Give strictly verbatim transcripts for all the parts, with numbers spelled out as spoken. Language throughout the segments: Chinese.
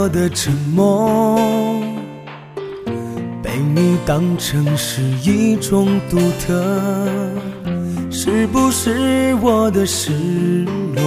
的沉默，被你当成是一种独特，是不是我的失落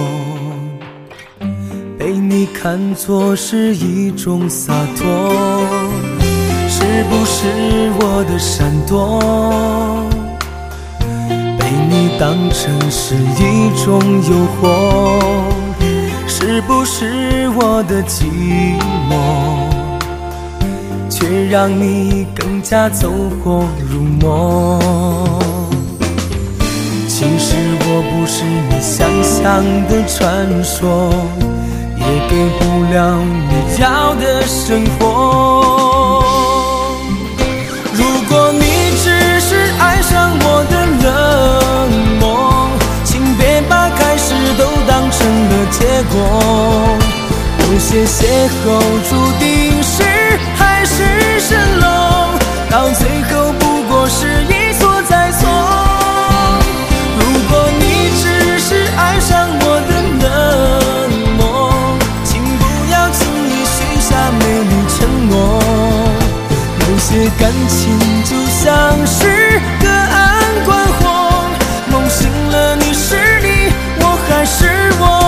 被你看作是一种洒脱？是不是我的闪躲被你当成是一种诱惑？是不是我的寂寞却让你更加走火入魔？其实我不是你想象的传说，也给不了你要的生活。如果你只是爱上我的冷漠，请别把开始都当成了结果。有些邂逅注定是海市蜃楼，到最后不过是一错再错。如果你只是爱上我的冷漠，请不要轻易许下美丽承诺。有些感情就像是隔岸观火，梦醒了你是你，我还是我。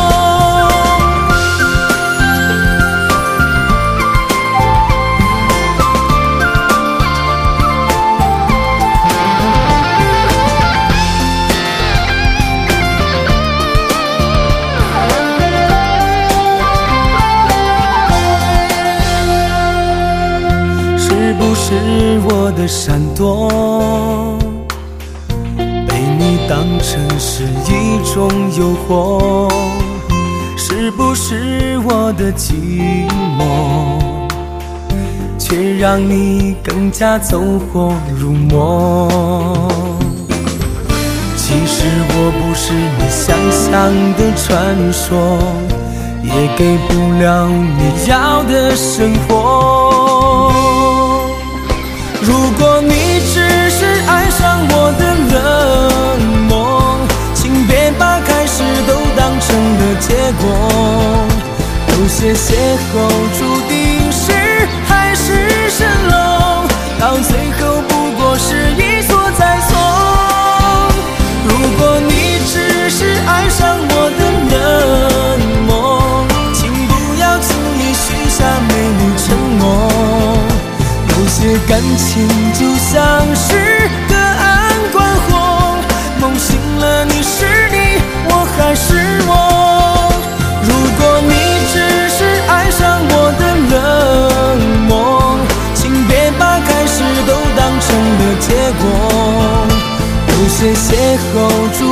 是不是我的闪躲被你当成是一种诱惑？是不是我的寂寞却让你更加走火入魔？其实我不是你想象的传说，也给不了你要的生活。如果你只是爱上我的冷漠，请别把开始都当成了结果。有些邂逅注定是海市蜃楼，到最后不过是一错再错。如果你只是爱上我的冷漠，请不要轻易许下美丽承诺。有些感情就像是隔岸观火，梦醒了你是你，我还是我。如果你只是爱上我的冷漠，请别把开始都当成了结果。有些邂逅注